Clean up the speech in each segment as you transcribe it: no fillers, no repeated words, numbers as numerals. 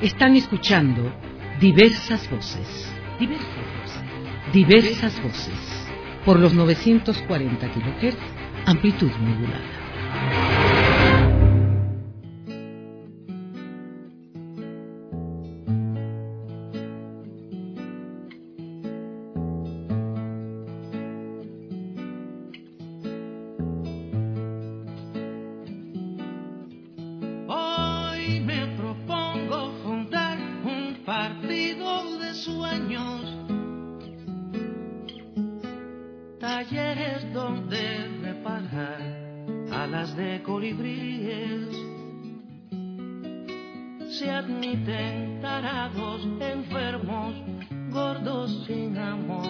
Están escuchando diversas voces, diversas voces, por los 940 kHz, amplitud modulada. Talleres donde reparar alas de colibríes. Se admiten tarados, enfermos, gordos sin amor,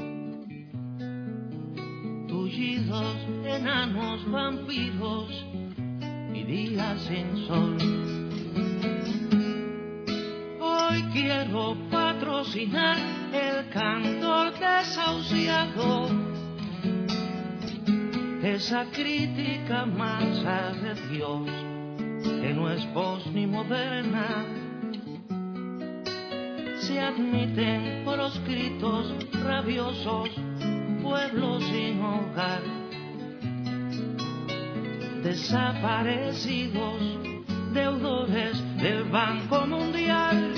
tullidos, enanos, vampiros y días sin sol. Hoy quiero patrocinar el cantor desahuciado, esa crítica masa de Dios que no es voz ni moderna. Se admiten proscritos, rabiosos, pueblos sin hogar, desaparecidos, deudores del Banco Mundial.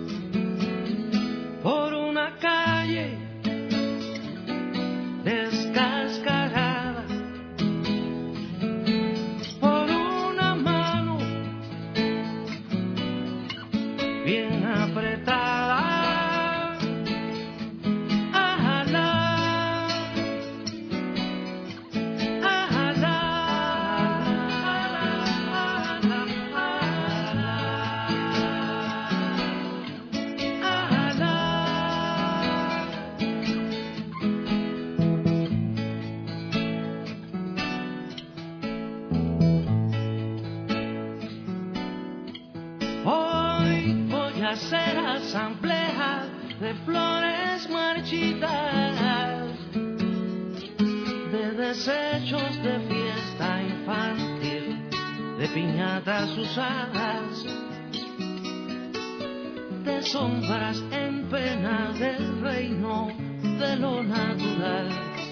Por una calle descascarada, por una mano bien apretada, alá, alá, hoy voy a hacer asamblea de flores marchitas, de desechos de fiesta infantil, de piñatas usadas, de sombras en pena del reino de lo natural,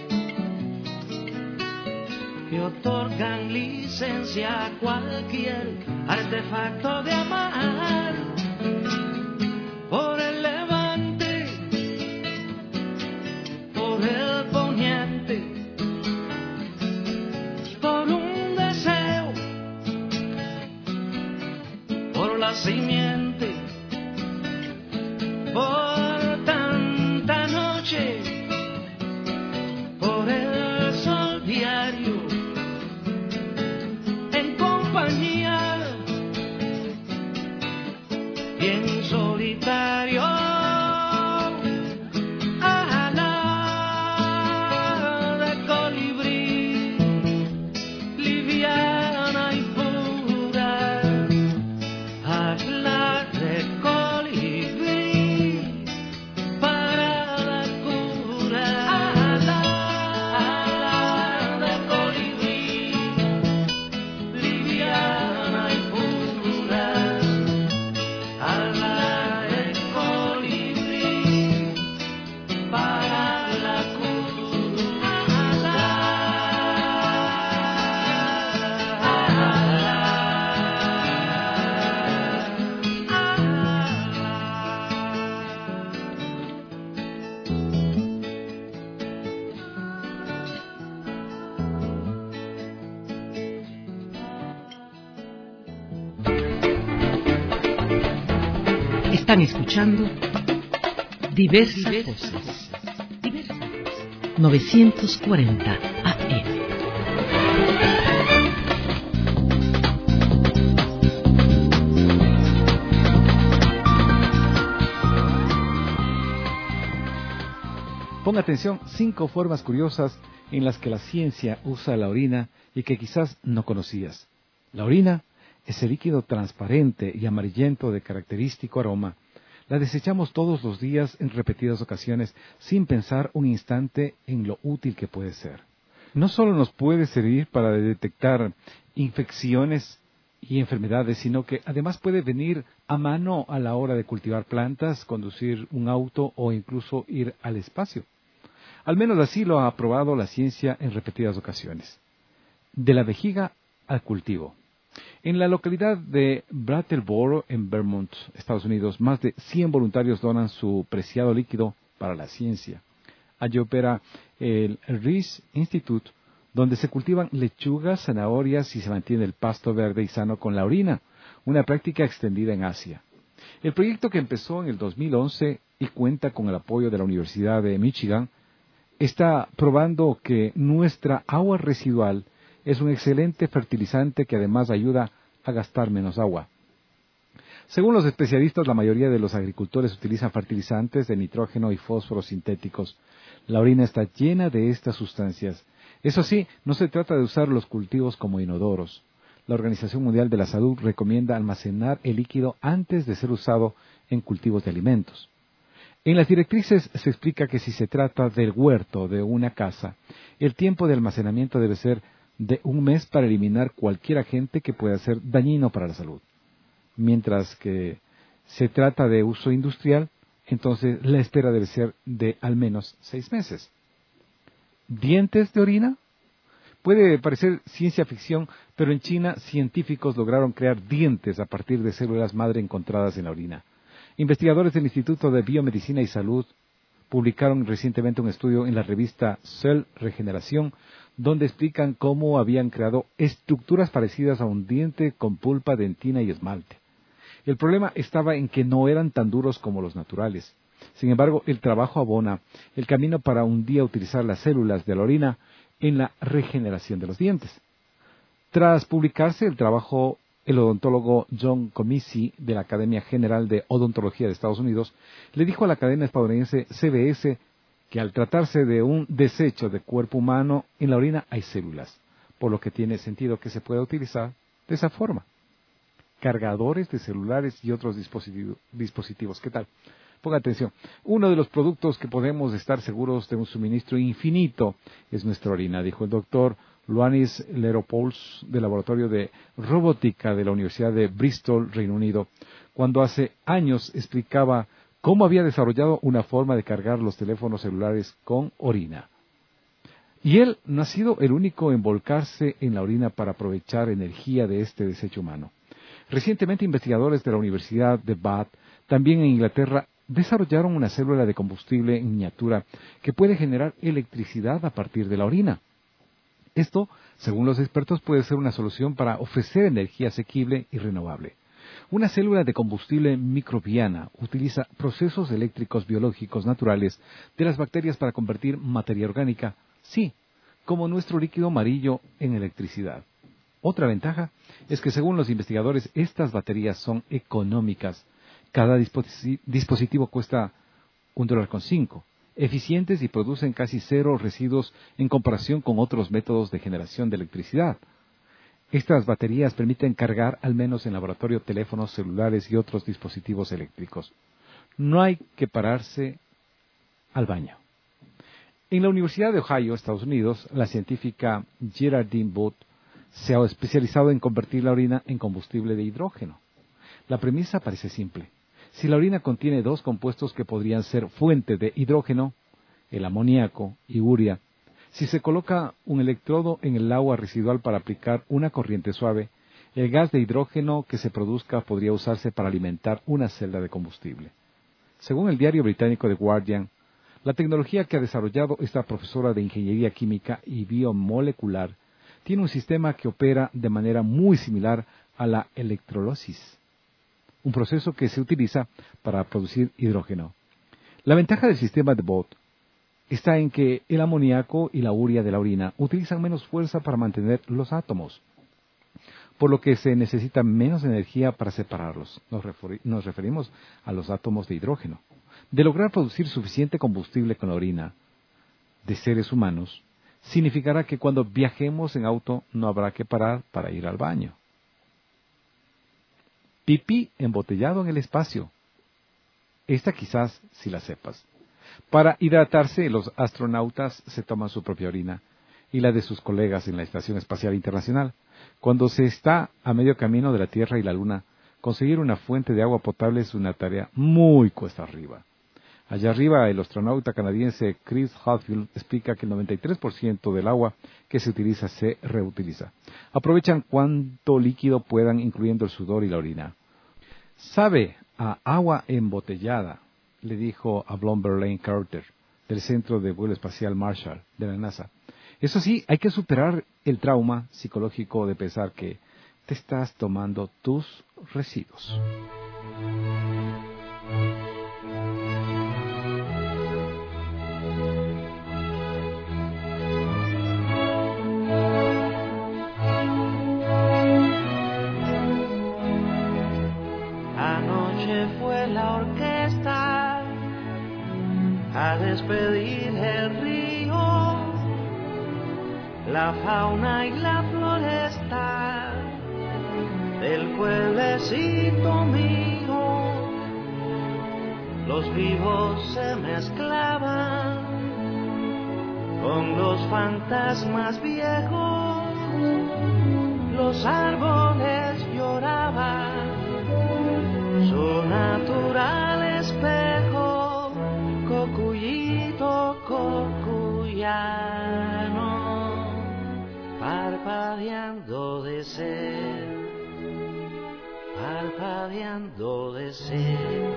que otorgan licencia a cualquier artefacto de amar. Por el levante, por el poniente, por un deseo, por la simiente, por tanta noche, por el sol diario, en compañía, bien solitario, ala de colibrí, liviana y pura, ala de colibrí, para la cura, ala de colibrí, liviana y pura, ala de colibrí, para la cura, Están escuchando diversas voces, 940 AM. Ponga atención, 5 formas curiosas en las que la ciencia usa la orina y que quizás no conocías. La orina, ese líquido transparente y amarillento de característico aroma, la desechamos todos los días en repetidas ocasiones sin pensar un instante en lo útil que puede ser. No solo nos puede servir para detectar infecciones y enfermedades, sino que además puede venir a mano a la hora de cultivar plantas, conducir un auto o incluso ir al espacio. Al menos así lo ha probado la ciencia en repetidas ocasiones. De la vejiga al cultivo. En la localidad de Brattleboro, en Vermont, Estados Unidos, más de 100 voluntarios donan su preciado líquido para la ciencia. Allí opera el Reese Institute, donde se cultivan lechugas, zanahorias y se mantiene el pasto verde y sano con la orina, una práctica extendida en Asia. El proyecto, que empezó en el 2011 y cuenta con el apoyo de la Universidad de Michigan, está probando que nuestra agua residual es un excelente fertilizante que además ayuda a gastar menos agua. Según los especialistas, la mayoría de los agricultores utilizan fertilizantes de nitrógeno y fósforo sintéticos. La orina está llena de estas sustancias. Eso sí, no se trata de usar los cultivos como inodoros. La Organización Mundial de la Salud recomienda almacenar el líquido antes de ser usado en cultivos de alimentos. En las directrices se explica que si se trata del huerto de una casa, el tiempo de almacenamiento debe ser de 1 mes para eliminar cualquier agente que pueda ser dañino para la salud. Mientras que se trata de uso industrial, entonces la espera debe ser de al menos 6 meses. ¿Dientes de orina? Puede parecer ciencia ficción, pero en China científicos lograron crear dientes a partir de células madre encontradas en la orina. Investigadores del Instituto de Biomedicina y Salud publicaron recientemente un estudio en la revista Cell Regeneración, donde explican cómo habían creado estructuras parecidas a un diente con pulpa, dentina y esmalte. El problema estaba en que no eran tan duros como los naturales. Sin embargo, el trabajo abona el camino para un día utilizar las células de la orina en la regeneración de los dientes. Tras publicarse el trabajo, el odontólogo John Comisi de la Academia General de Odontología de Estados Unidos le dijo a la cadena estadounidense CBS que al tratarse de un desecho de cuerpo humano, en la orina hay células, por lo que tiene sentido que se pueda utilizar de esa forma. Cargadores de celulares y otros dispositivos. ¿Qué tal? Ponga atención. Uno de los productos que podemos estar seguros de un suministro infinito es nuestra orina, dijo el doctor Ioannis Leropoulos del Laboratorio de Robótica de la Universidad de Bristol, Reino Unido, cuando hace años explicaba cómo había desarrollado una forma de cargar los teléfonos celulares con orina. Y él no ha sido el único en volcarse en la orina para aprovechar energía de este desecho humano. Recientemente, investigadores de la Universidad de Bath, también en Inglaterra, desarrollaron una célula de combustible en miniatura que puede generar electricidad a partir de la orina. Esto, según los expertos, puede ser una solución para ofrecer energía asequible y renovable. Una célula de combustible microbiana utiliza procesos eléctricos biológicos naturales de las bacterias para convertir materia orgánica, sí, como nuestro líquido amarillo, en electricidad. Otra ventaja es que, según los investigadores, estas baterías son económicas. Cada dispositivo cuesta $1.05, eficientes y producen casi 0 residuos en comparación con otros métodos de generación de electricidad. Estas baterías permiten cargar, al menos en laboratorio, teléfonos celulares y otros dispositivos eléctricos. No hay que pararse al baño. En la Universidad de Ohio, Estados Unidos, la científica Geraldine Booth se ha especializado en convertir la orina en combustible de hidrógeno. La premisa parece simple. Si la orina contiene 2 compuestos que podrían ser fuente de hidrógeno, el amoníaco y urea, si se coloca un electrodo en el agua residual para aplicar una corriente suave, el gas de hidrógeno que se produzca podría usarse para alimentar una celda de combustible. Según el diario británico The Guardian, la tecnología que ha desarrollado esta profesora de Ingeniería Química y Biomolecular tiene un sistema que opera de manera muy similar a la electrolisis, un proceso que se utiliza para producir hidrógeno. La ventaja del sistema de Booth está en que el amoníaco y la urea de la orina utilizan menos fuerza para mantener los átomos, por lo que se necesita menos energía para separarlos. Nos referimos a los átomos de hidrógeno. De lograr producir suficiente combustible con la orina de seres humanos, significará que cuando viajemos en auto no habrá que parar para ir al baño. Pipí embotellado en el espacio. Esta quizás si la sepas. Para hidratarse, los astronautas se toman su propia orina y la de sus colegas en la Estación Espacial Internacional. Cuando se está a medio camino de la Tierra y la Luna, conseguir una fuente de agua potable es una tarea muy cuesta arriba. Allá arriba, el astronauta canadiense Chris Hadfield explica que el 93% del agua que se utiliza se reutiliza. Aprovechan cuanto líquido puedan, incluyendo el sudor y la orina. Sabe a agua embotellada, le dijo a Bloomberg Lane Carter, del Centro de Vuelo Espacial Marshall de la NASA. Eso sí, hay que superar el trauma psicológico de pensar que te estás tomando tus residuos. Anoche fue la orquesta a despedir el río, la fauna y la floresta del pueblecito mío. Los vivos se mezclaban con los fantasmas viejos, los árboles lloraban su natural espejo, cocuyito cocuyano, parpadeando de sed, parpadeando de sed,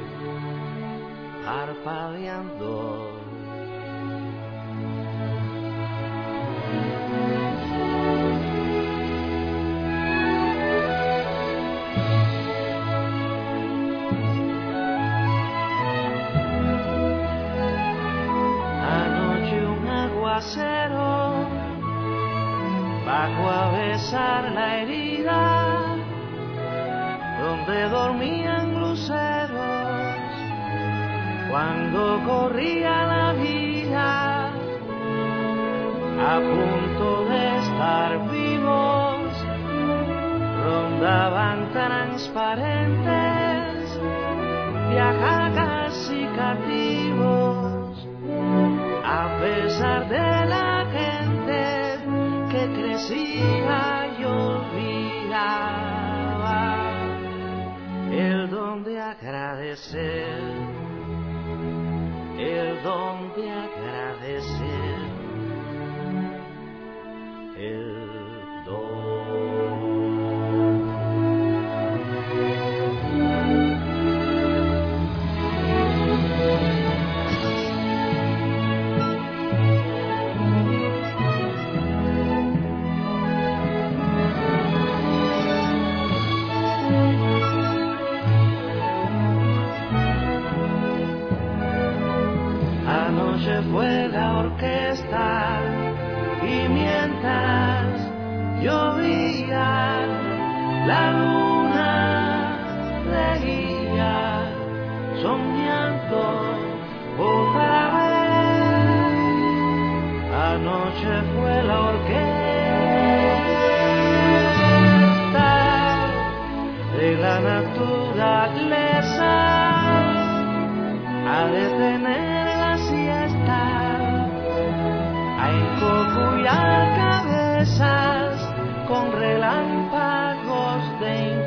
parpadeando. Bajo a besar la herida donde dormían luceros cuando corría la vida, a punto de estar vivos, rondaban transparentes viajacas y cativos, a pesar de la gente que crecía y olvidaba el don de agradecer, el don de agradecer, el don. Fue la orquesta y mientras llovía la luna reía soñando otra vez. Anoche fue la orquesta de la naturaleza a detener a encocuyar cabezas con relámpagos de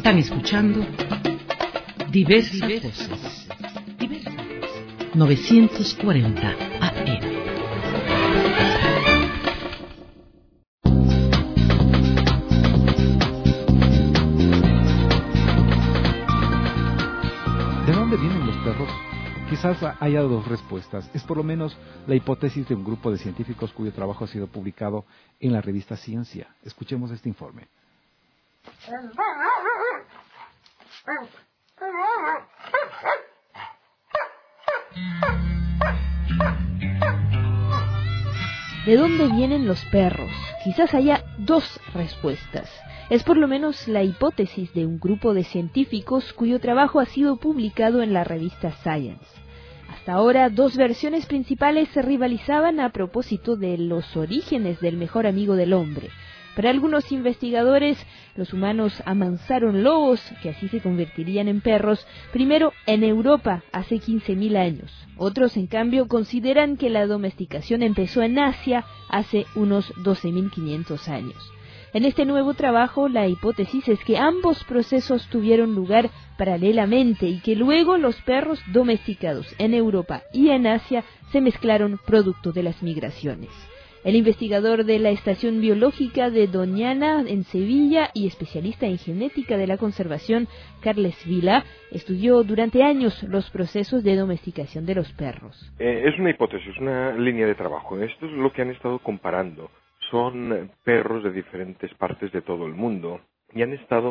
Están escuchando Diversas Voces. 940 AM. ¿De dónde vienen los perros? Quizás haya dos respuestas. Es por lo menos la hipótesis de un grupo de científicos cuyo trabajo ha sido publicado en la revista Ciencia. Escuchemos este informe. ¿De dónde vienen los perros? Quizás haya dos respuestas. Es por lo menos la hipótesis de un grupo de científicos cuyo trabajo ha sido publicado en la revista Science. Hasta ahora, dos versiones principales se rivalizaban a propósito de los orígenes del mejor amigo del hombre. Para algunos investigadores, los humanos amansaron lobos, que así se convertirían en perros, primero en Europa hace 15.000 años. Otros, en cambio, consideran que la domesticación empezó en Asia hace unos 12.500 años. En este nuevo trabajo, la hipótesis es que ambos procesos tuvieron lugar paralelamente y que luego los perros domesticados en Europa y en Asia se mezclaron producto de las migraciones. El investigador de la Estación Biológica de Doñana, en Sevilla, y especialista en genética de la conservación, Carles Vila, estudió durante años los procesos de domesticación de los perros. Es una hipótesis, una línea de trabajo. Esto es lo que han estado comparando. Son perros de diferentes partes de todo el mundo y han estado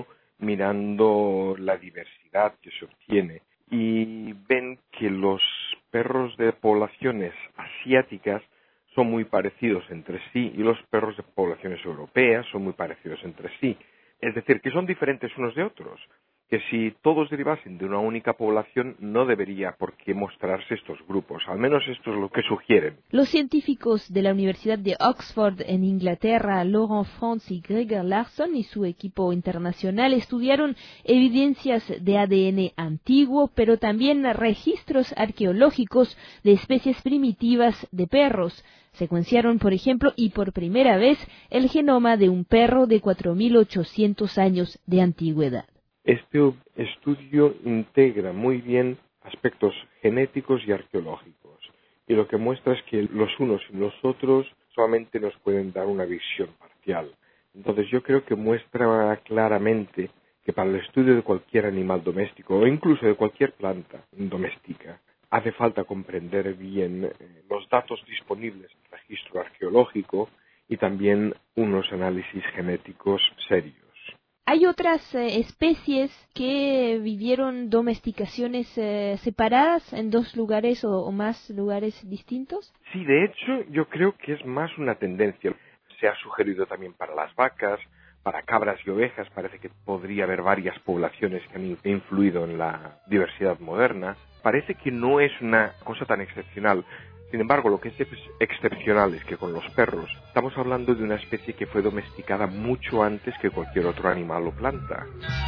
mirando la diversidad que se obtiene y ven que los perros de poblaciones asiáticas son muy parecidos entre sí y los perros de poblaciones europeas son muy parecidos entre sí. Es decir, que son diferentes unos de otros, que si todos derivasen de una única población no debería por qué mostrarse estos grupos, al menos esto es lo que sugieren. Los científicos de la Universidad de Oxford en Inglaterra, Laurent France y Gregor Larson y su equipo internacional estudiaron evidencias de ADN antiguo, pero también registros arqueológicos de especies primitivas de perros. Secuenciaron, por ejemplo, y por primera vez, el genoma de un perro de 4.800 años de antigüedad. Este estudio integra muy bien aspectos genéticos y arqueológicos, y lo que muestra es que los unos y los otros solamente nos pueden dar una visión parcial. Entonces yo creo que muestra claramente que para el estudio de cualquier animal doméstico, o incluso de cualquier planta doméstica, hace falta comprender bien los datos disponibles en el registro arqueológico y también unos análisis genéticos serios. ¿Hay otras especies que vivieron domesticaciones separadas en dos lugares o más lugares distintos? Sí, de hecho, yo creo que es más una tendencia. Se ha sugerido también para las vacas, para cabras y ovejas. Parece que podría haber varias poblaciones que han influido en la diversidad moderna. Parece que no es una cosa tan excepcional. Sin embargo, lo que es excepcional es que con los perros estamos hablando de una especie que fue domesticada mucho antes que cualquier otro animal o planta.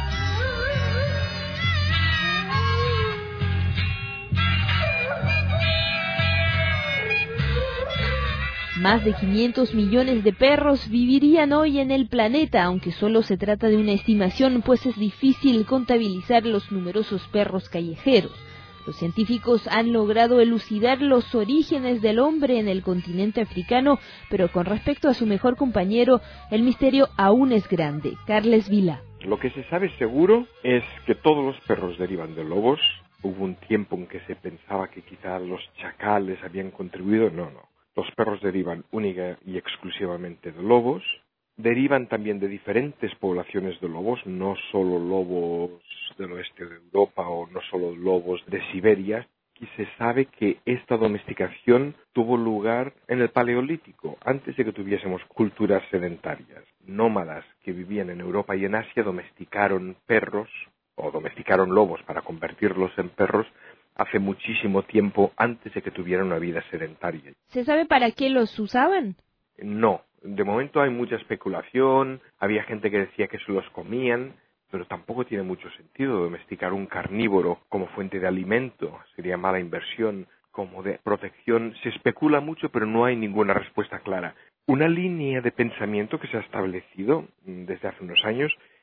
Más de 500 millones de perros vivirían hoy en el planeta, aunque solo se trata de una estimación, pues es difícil contabilizar los numerosos perros callejeros. Los científicos han logrado elucidar los orígenes del hombre en el continente africano, pero con respecto a su mejor compañero, el misterio aún es grande. Carles Vila. Lo que se sabe seguro es que todos los perros derivan de lobos. Hubo un tiempo en que se pensaba que quizá los chacales habían contribuido. No. Los perros derivan única y exclusivamente de lobos. Derivan también de diferentes poblaciones de lobos, no solo lobos del oeste de Europa o no solo lobos de Siberia. Y se sabe que esta domesticación tuvo lugar en el Paleolítico, antes de que tuviésemos culturas sedentarias. Nómadas que vivían en Europa y en Asia domesticaron perros o domesticaron lobos para convertirlos en perros hace muchísimo tiempo antes de que tuvieran una vida sedentaria. ¿Se sabe para qué los usaban? No. De momento hay mucha especulación, había gente que decía que se los comían, pero tampoco tiene mucho sentido domesticar un carnívoro como fuente de alimento, sería mala inversión, como de protección. Se especula mucho, pero no hay ninguna respuesta clara. Una línea de pensamiento que se ha establecido desde hace unos años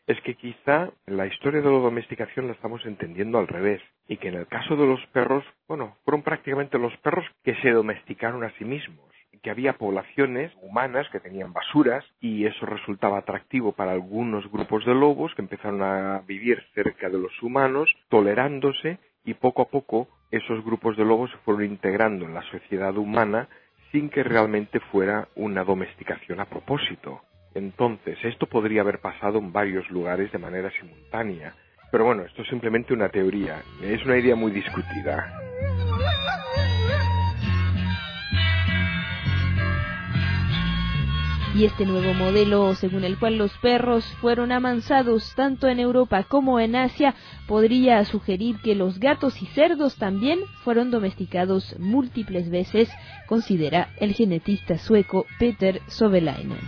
es que quizá la historia de la domesticación la estamos entendiendo al revés, y que en el caso de los perros, fueron prácticamente los perros que se domesticaron a sí mismos, que había poblaciones humanas que tenían basuras y eso resultaba atractivo para algunos grupos de lobos que empezaron a vivir cerca de los humanos, tolerándose, y poco a poco esos grupos de lobos se fueron integrando en la sociedad humana sin que realmente fuera una domesticación a propósito. Entonces, esto podría haber pasado en varios lugares de manera simultánea. Pero bueno, esto es simplemente una teoría, es una idea muy discutida. Y este nuevo modelo, según el cual los perros fueron amansados tanto en Europa como en Asia, podría sugerir que los gatos y cerdos también fueron domesticados múltiples veces, considera el genetista sueco Peter Sovelainen.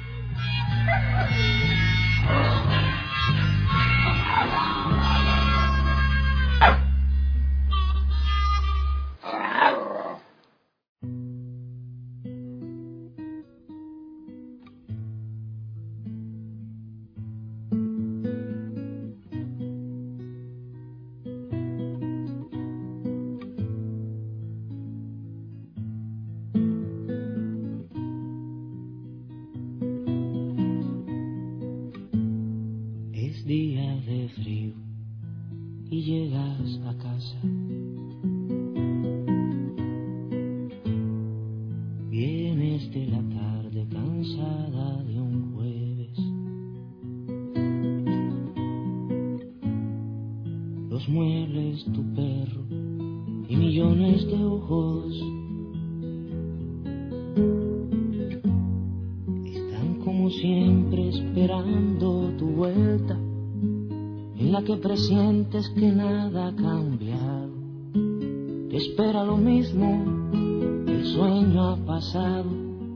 Día de frío y llegas a casa. Vienes de la tarde cansada de un jueves. Los muebles, tu perro y millones de ojos están como siempre esperando tu vuelta, en la que presientes que nada ha cambiado. Te espera lo mismo, el sueño ha pasado.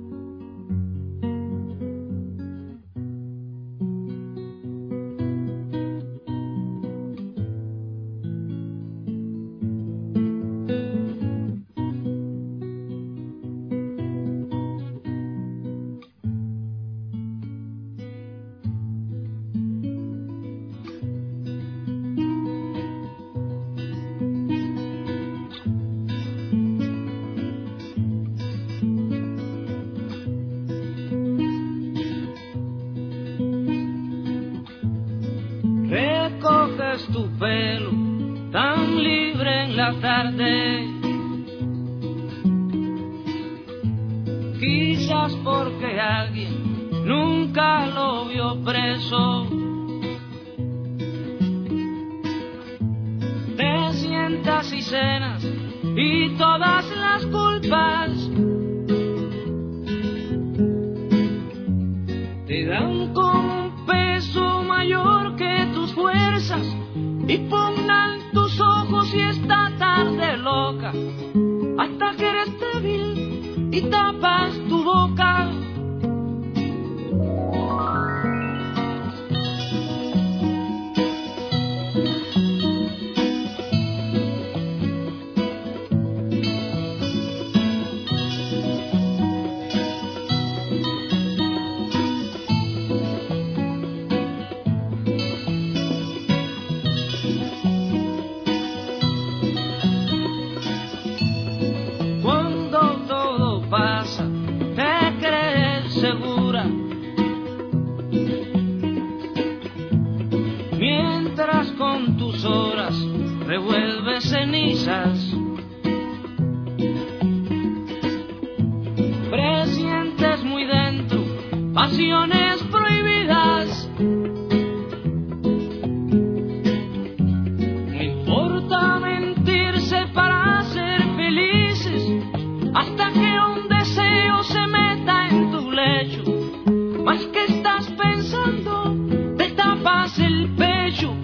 Recoges tu pelo tan libre en la tarde, quizás porque alguien nunca lo vio preso. Te sientas y cenas y todas las culpas te dan como un peso mayor que tus fuerzas y pugnan tus ojos y esta tarde loca hasta que eres débil y tapas tu boca. Revuelve cenizas, presientes muy dentro pasiones prohibidas. No importa mentirse para ser felices, hasta que un deseo se meta en tu lecho. Más que estás pensando, te tapas el pecho.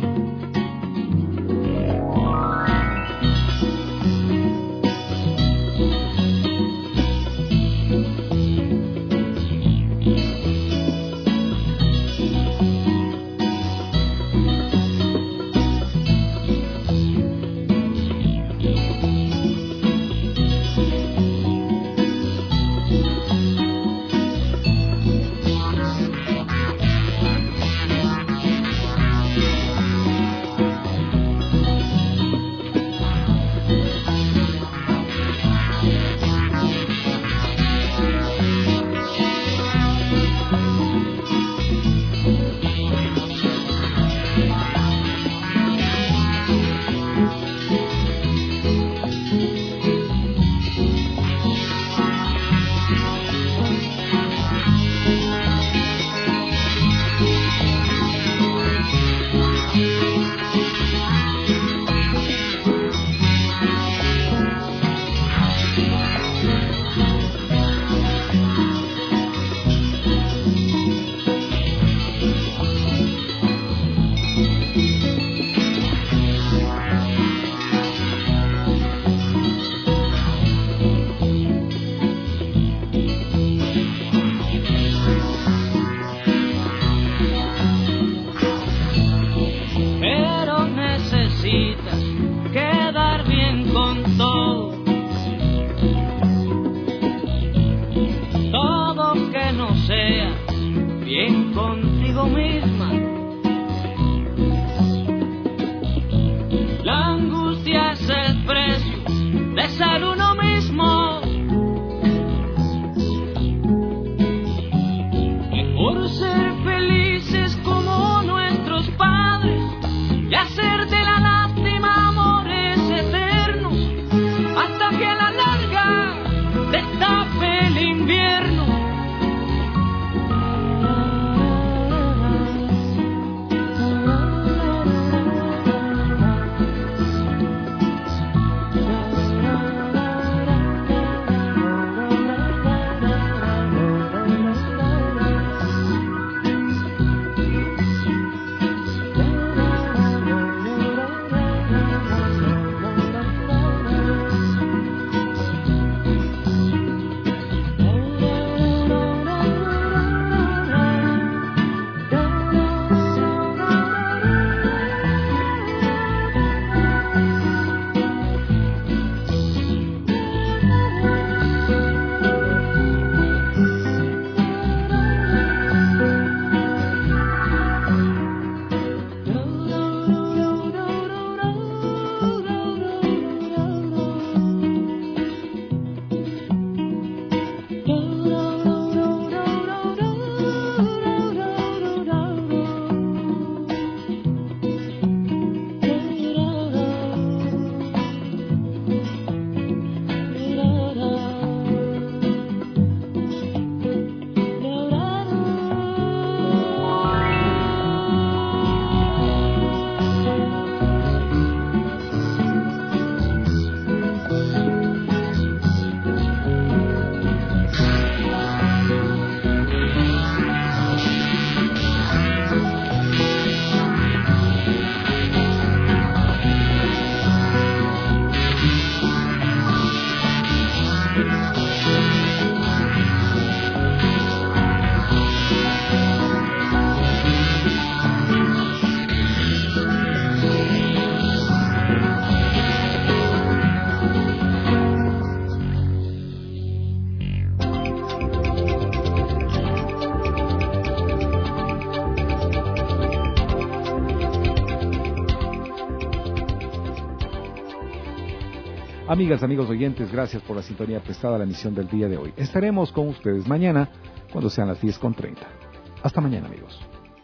Amigas, amigos oyentes, gracias por la sintonía prestada a la emisión del día de hoy. Estaremos con ustedes mañana cuando sean las 10:30. Hasta mañana, amigos.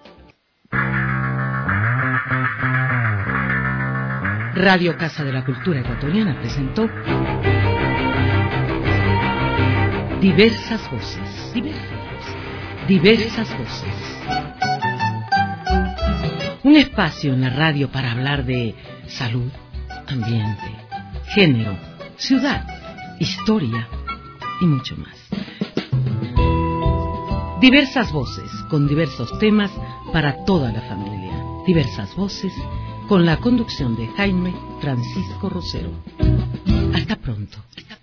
Radio Casa de la Cultura Ecuatoriana presentó Diversas Voces. Diversas Voces. Un espacio en la radio para hablar de salud, ambiente, género, ciudad, historia y mucho más. Diversas voces con diversos temas para toda la familia. Diversas voces con la conducción de Jaime Francisco Rosero. Hasta pronto.